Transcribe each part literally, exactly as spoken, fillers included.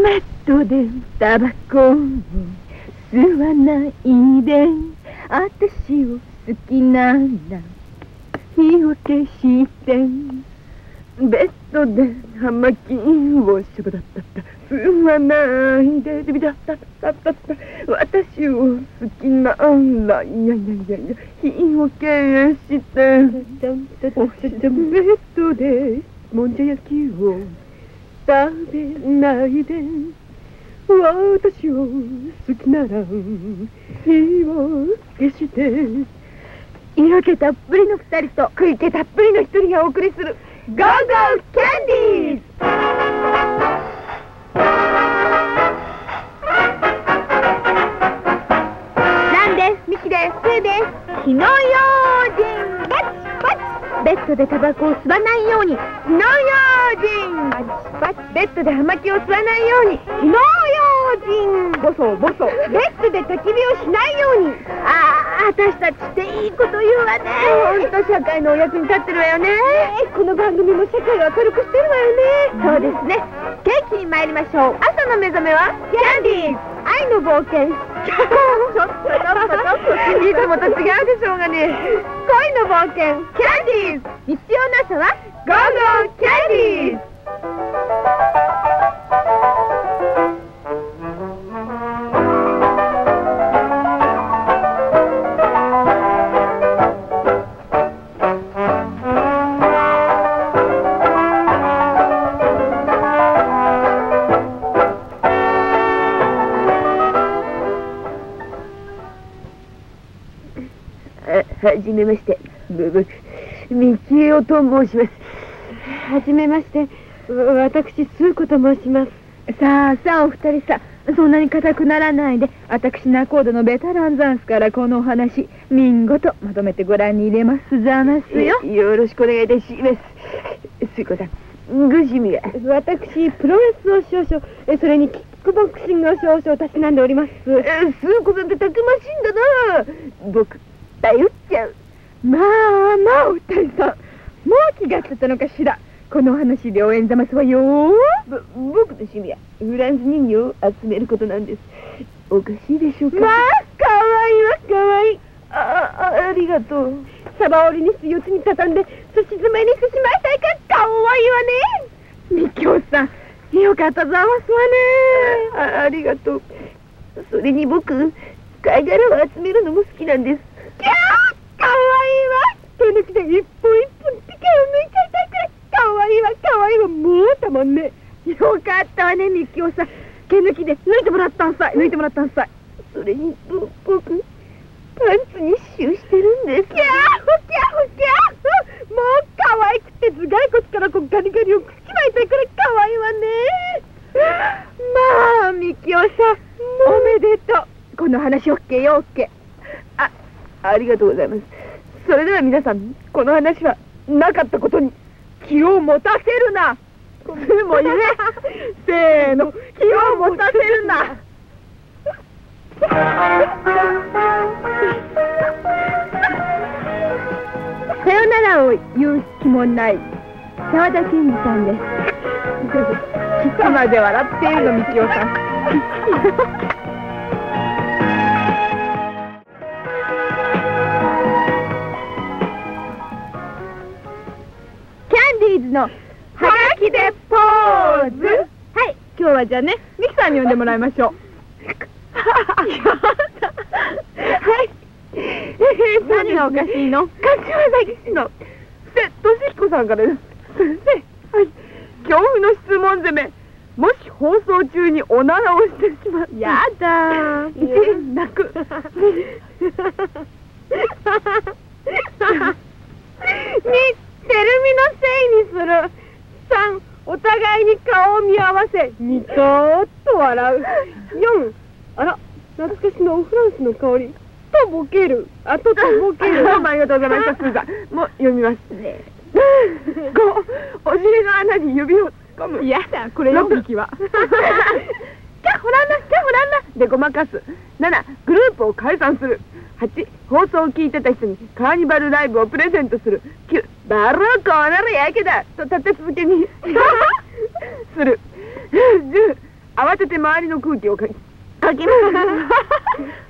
ベッドでタバコを吸わないで、私を好きなら火を消して、ベッドで葉巻をしゃぶだったった吸わないでビビだったったったった私を好きならいやいやいやいや火を消して、ベッドでもんじゃ焼きを食べないで、私を好きなら火を消して、色気たっぷりの二人と食い気たっぷりの一人がお送りするゴーゴーキャンディーズ。なんです、ミキです、スーです。火の用心パチパチ。ベッドでタバコを吸わないように火の用心パチパチ。ベッドで葉巻を吸わないように火の用心ボソボソ。ベッドで焚き火をしないように。ああ、私たちっていいこと言うわね。ほんと社会のお役に立ってるわよね。この番組も社会を明るくしてるわよね。そうですね。元気に参りましょう。朝の目覚めはキャンディーズ愛の冒険。ちょっとちょっといつもと違うでしょうがね。恋の冒険キャンディーズ。日曜の朝はゴーゴーキャンディーズ。はじめまして、ブブミキオと申します。はじめまして、私スーコと申します。さあさあお二人さ、そんなに固くならないで、私ナコードのベテランザンスからこのお話見事まとめてご覧に入れますざますよ。よろしくお願いいたします。スーコさん、ご趣味は？私プロレスを少々、それにキックボクシングを少々たしなんでおります。スーコさんってたくましいんだな。僕頼っちゃう。まあまあお二人さん、もう気がついたのかしら。この話良縁ざますわよ。ぼ僕の趣味はフランス人形を集めることなんです。おかしいでしょうか。まあかわいいわかわいい。ああ、ありがとう。サバ折りにして四つに畳んですし詰めにしてしまいたいからかわいいわね。みきょうさん、よかったざますわね。あ あ, ありがとう。それに僕貝殻を集めるのも好きなんです。キャーかわいいわ。手抜きで一本一本手を抜いちゃいたいくらいかわいいわかわいいわ。もうたまんねえ。よかったわねみきおさん。毛抜きで抜いてもらったんさい。抜いてもらったんさい。それにぼ僕パンツに刺繍してるんです。キャーふきゃふきゃもうかわいくて頭蓋骨からこうガリガリをくちまいたいくらいかわいいわね。まあみきおさんおめでとう。この話オッケーよオッケー。あありがとうございます。それでは皆さん、この話はなかったことに気を持たせるな。でも言え。せーの、気を持たせるな。さよならを言う気もない沢田健二さんです。いつまで笑っているのみきおさん。のはがきでポーズ。はい、今日はじゃあね、ミキさんに呼んでもらいましょう。はい。何がおかしいの？柏崎市の瀬俊彦さんからです。先生、はい。恐怖の質問攻め。もし放送中におならをしてしまう。やだー。いち、泣く。に、テルミのせいにする。さん、お互いに顔を見合わせニコーッと笑う。よん、あら懐かしのフランスの香りとボケる。あととボケる。ありがとうございました。スーさんもう読みますね。ご、お尻の穴に指を突っ込む。いやだ、これよんびきは。キャホランナキャホランナでごまかす。なな、グループを解散する。はち、放送を聞いてた人にカーニバルライブをプレゼントする。きゅう、バルーコーならやけだと立て続けにする。じゅう、 慌てて周りの空気をかきかきます。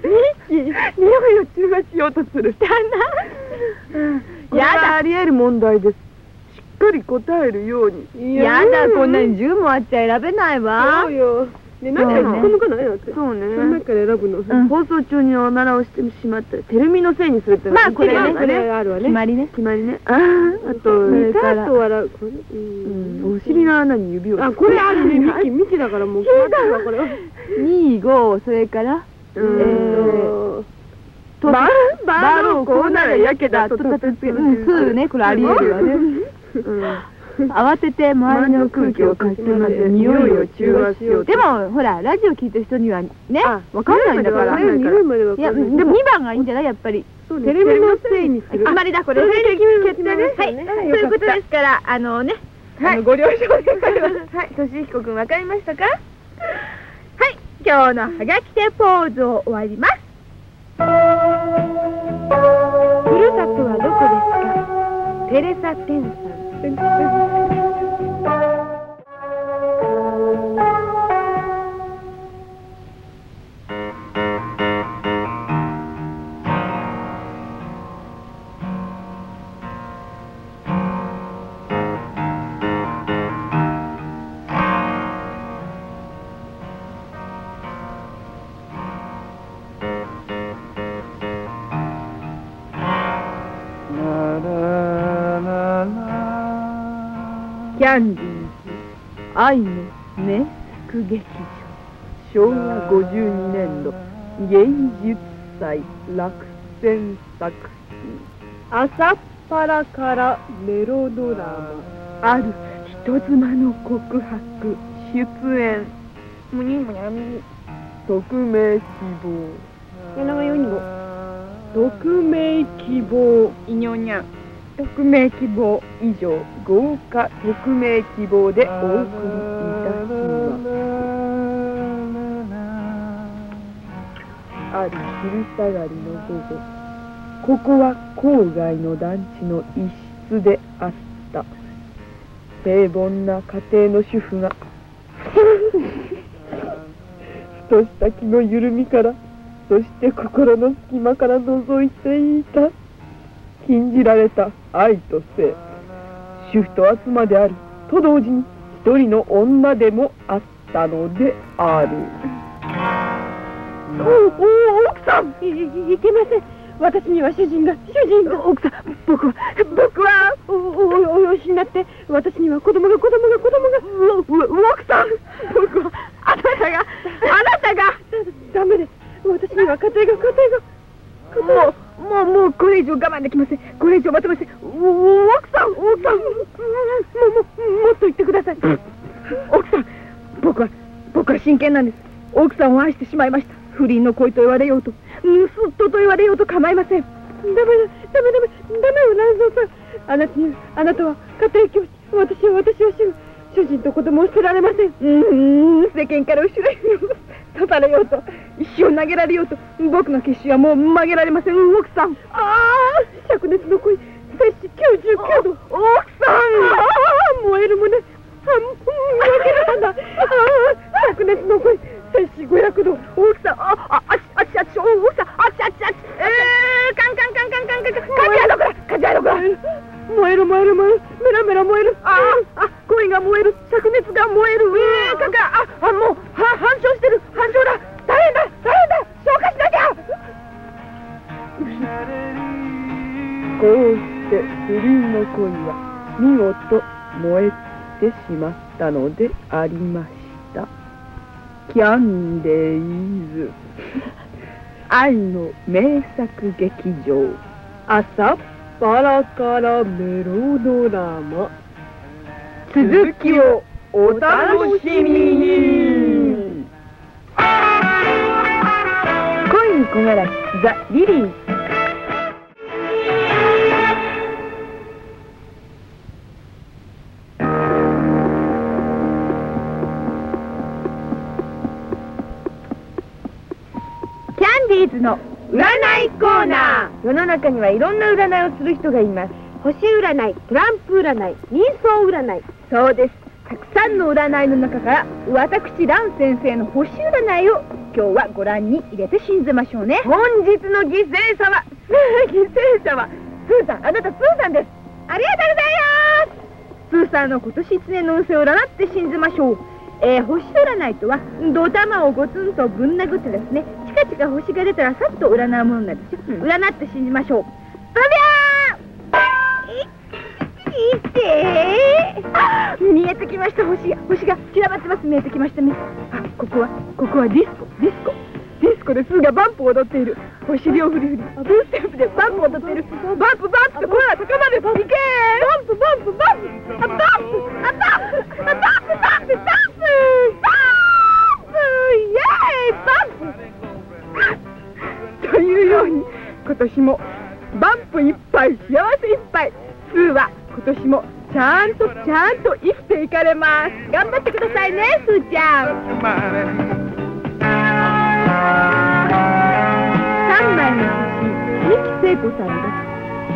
ミッキー、匂いを中和しようとする。だな。これはあり得る問題です。しっかり答えるように。やだ、こんなにじゅうもあっちゃ選べないわ。そうよ。ね、何でも突っ込むかないなって。そうね。その中から選ぶの。放送中におならをしてしまったら、テレビのせいにするってのは。まあ、これね、これあるわね。決まりね。決まりね。ああと、それから。あと笑う。お尻の穴に指を。あ、これあるね。ミキ、ミキだからもう決まったわ、これは。に、ご、それから。えー。バーロー、こうならやけだと立てつける。うん、そうね、これあり得るわね。慌てて周りの空気をかき混ぜ、匂いを中和しよう。でも、ほら、ラジオ聞いてる人にはね、わかんないんだから。いや、でもにばんがいいんじゃない、やっぱり。テレビのせいにする。決まりだ、これ。決定ね。はい、そういうことですから、あのね、ご了承願います。はい、としひこくん、わかりましたか？はい、今日のはがき手ポーズを終わります。ふるさとはどこですか？テレサ・テンさん。キャンディーズ愛の名作劇場、しょうわごじゅうにねんど芸術祭落選作品、朝っぱらからメロドラマ、ある人妻の告白、出演むにむにゃみ、匿名希望、やながよにご、匿名希望、いにょにゃ、匿名希望以上、豪華匿名希望でお送りいたします。ある昼下がりの午後、ここは郊外の団地の一室であった。平凡な家庭の主婦がふとした気の緩みから、そして心の隙間から覗いていた禁じられた愛と性、主婦と妻であると同時に一人の女でもあったのである。おお、奥さん、い, いけません。私には主人が主人が奥さん、僕は僕はおおおよしになって、私には子供が子供が子供が奥さん、僕はあなたがあなたがダメです。私には家庭が家庭がもうもうもうこれ以上我慢できません。これ以上待てません。奥さん奥さん、もももっと言ってください。奥さん、僕は僕は真剣なんです。奥さんを愛してしまいました。不倫の恋と言われようと、盗っ人と言われようと構いません。ダメだ、ダメダメダメよ、蘭蔵さん。あなたにあなたは家庭教師、私は私は主婦、主人と子供を捨てられません。うーん、世間から後ろへ刺されようと、石を投げられようと、僕の決心はもう曲げられません。奥さん、ああ、灼熱の恋、摂氏きゅうじゅうきゅうど、奥さん、ああ、燃える胸、あ焼けるんだ、ああ、灼熱の恋、摂氏ごひゃくど、奥さん、ああ、あちあちあち、奥さん、あちあちあち、えー、カンカンカンカンカンカンカン、カジャイドクラ、カジャイドクラ、燃える燃える燃える、メラメラ燃える、ああ、あ、恋が燃える、灼熱が燃える、えー、カカ、あ、あ、もう、は、反射してる、反射だ、大変だ、大変だ、消火しなきゃ。こうして不倫の恋は見事燃えてしまったのでありました。キャンディーズ愛の名作劇場、朝っぱらからメロドラマ、続きをお楽しみに。恋に焦がらしザ・リリー。キャンディーズの占いコーナー。世の中にはいろんな占いをする人がいます。星占い、トランプ占い、人相占い、そうです。たくささんの占いの中から私蘭先生の星占いを今日はご覧に入れて信じましょうね。本日の犠牲者は犠牲者はスーさん、あなたスーさんです。ありがとうございます。スーさんの今年一年の運勢を占って信じましょう。えー、星占いとはドタマをゴツンとぶん殴ってですね、チカチカ星が出たらさっと占うものなんですよ。うん、占って信じましょう。それではいってー見えてきました。星が星が散らばってます。見えてきましたね。あ、ここはここはディスコディスコディスコですがバンプを踊っている。お尻をフリフリブーステップでバンプを踊っている。バンプバンプと声が高まる。いけーバンプバンプバンプあバンプあバンプあバンプバンプバンプバンプバンプイエーイバンプというように今年もバンプいっぱい幸せいっぱいスーは今年もちゃんとちゃんと生きていかれます。頑張ってくださいね、スーちゃん。さんまいの星、三木聖子さんです。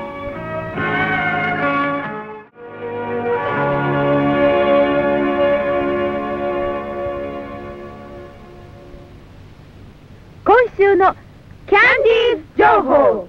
今週のキャンディーズ情報。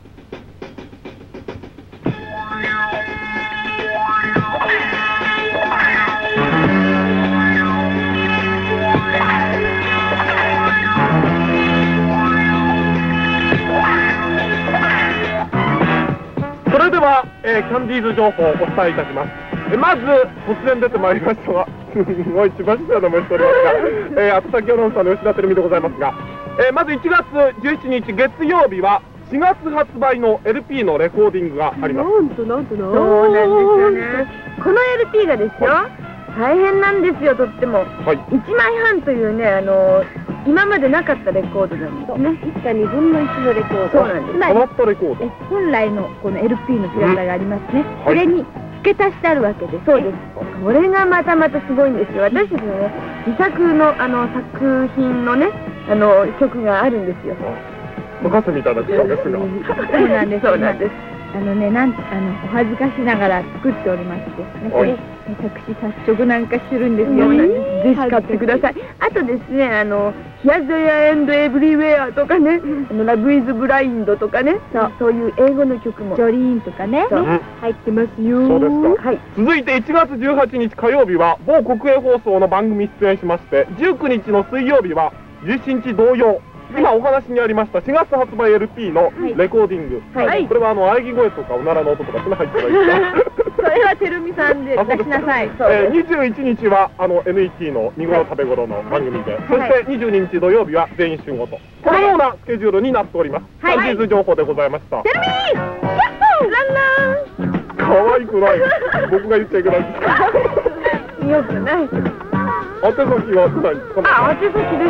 それでは、えー、キャンディーズ情報をお伝えいたします。えまず突然出てまいりましたがすごい千葉市長でもしておりますが、えー、後先アナウンサーの吉田照美でございますが、えー、まずいちがつじゅうしちにち月曜日はしがつ発売の エルピー のレコーディングがあります。 なんとなんとなんとそうなんですよね。この エルピー がですよ、はい、大変なんですよ。とっても、はい、いちまいはんというね、あのー今までなかったレコードなんですね。いちかにぶんのいちのレコード。そうなんです。 変わったレコード。 本来のこの エルピー の姿がありますね。それに付け足してあるわけです。そうです。これがまたまたすごいんですよ。私たちのね、自作のあの作品のね、あの曲があるんですよ。 任せていただくそうですが。 そうなんです。そうなんです。あのね、なんあのお恥ずかしながら作っておりましてですね。これ私作曲なんかしてるんですよ。ぜひ買ってください。あとですね、あのヒアゼアエンドエブリウェアとかね、あのラブイズブラインドとかね、そうそういう英語の曲もジョリーンとかね入ってますよ。 そうですか。はい。続いていちがつじゅうはちにち火曜日は某国営放送の番組出演しまして、じゅうくにちの水曜日はじゅうしちにち同様。今お話にありましたしがつ発売 エルピー のレコーディング、はい、これはあの喘ぎ声とかおならの音とかそれ入ってないですか？それはてるみさんで出しなさい。えー、にじゅういちにちはあの エヌイーティー の見頃食べ頃の番組で、はい、そしてにじゅうににち土曜日は全員集合と、このようなスケジュールになっております。はい、本日情報でございました。てるみー、ヤッホー、ランラン。可愛くない。僕が言っちゃいけないんですか？よくない。宛先は何ですか？あ、宛先です。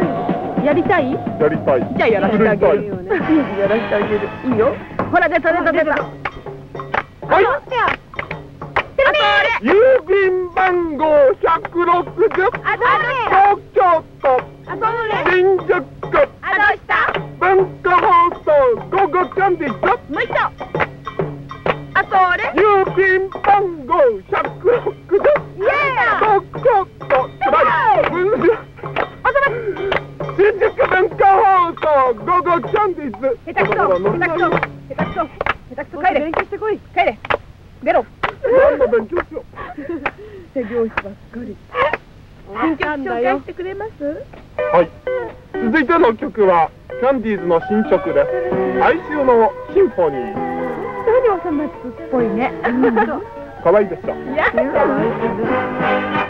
やりたい？やりたい。じゃあやらせてあげる。やらせてあげる。いいよ。ほら出た出た出た。はい。郵便番号ひゃくろくじゅう。あ、東京都新宿区。あ、どうした？文化放送午後キャンディーズ。もう一度。あとあれ？郵便番号ひゃくろくじゅう。イエーイ。東京都新宿文化放送午後キャンディーズ。下手くそ下手くそ下手くそ下手くそ帰れ。勉強してこい。帰れ。出ろ。何の勉強しよう。手拍子ばっかり。新曲紹介してくれます？はい。続いての曲はキャンディーズの新曲です。哀愁のシンフォニー。何おさまつっぽいね。可愛いでしょ。いや、可愛い。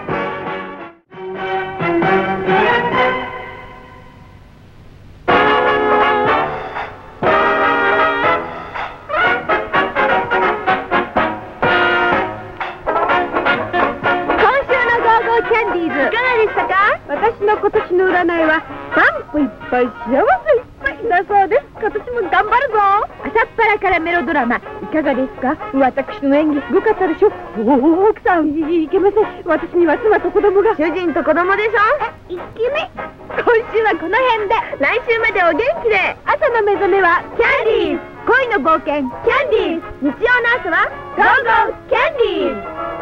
私の今年の占いはバンプいっぱい幸せいっぱいだそうです。今年も頑張るぞ。朝っぱらからメロドラマいかがですか？私の演技すごかったでしょ。おお、奥さん い, いけません。私には妻と子供が。主人と子供でしょ。いきめ。今週はこの辺で、来週までお元気で。朝の目覚めはキャンディーズ。恋の冒険キャンディーズ。日曜の朝はゴーゴーキャンディーズ。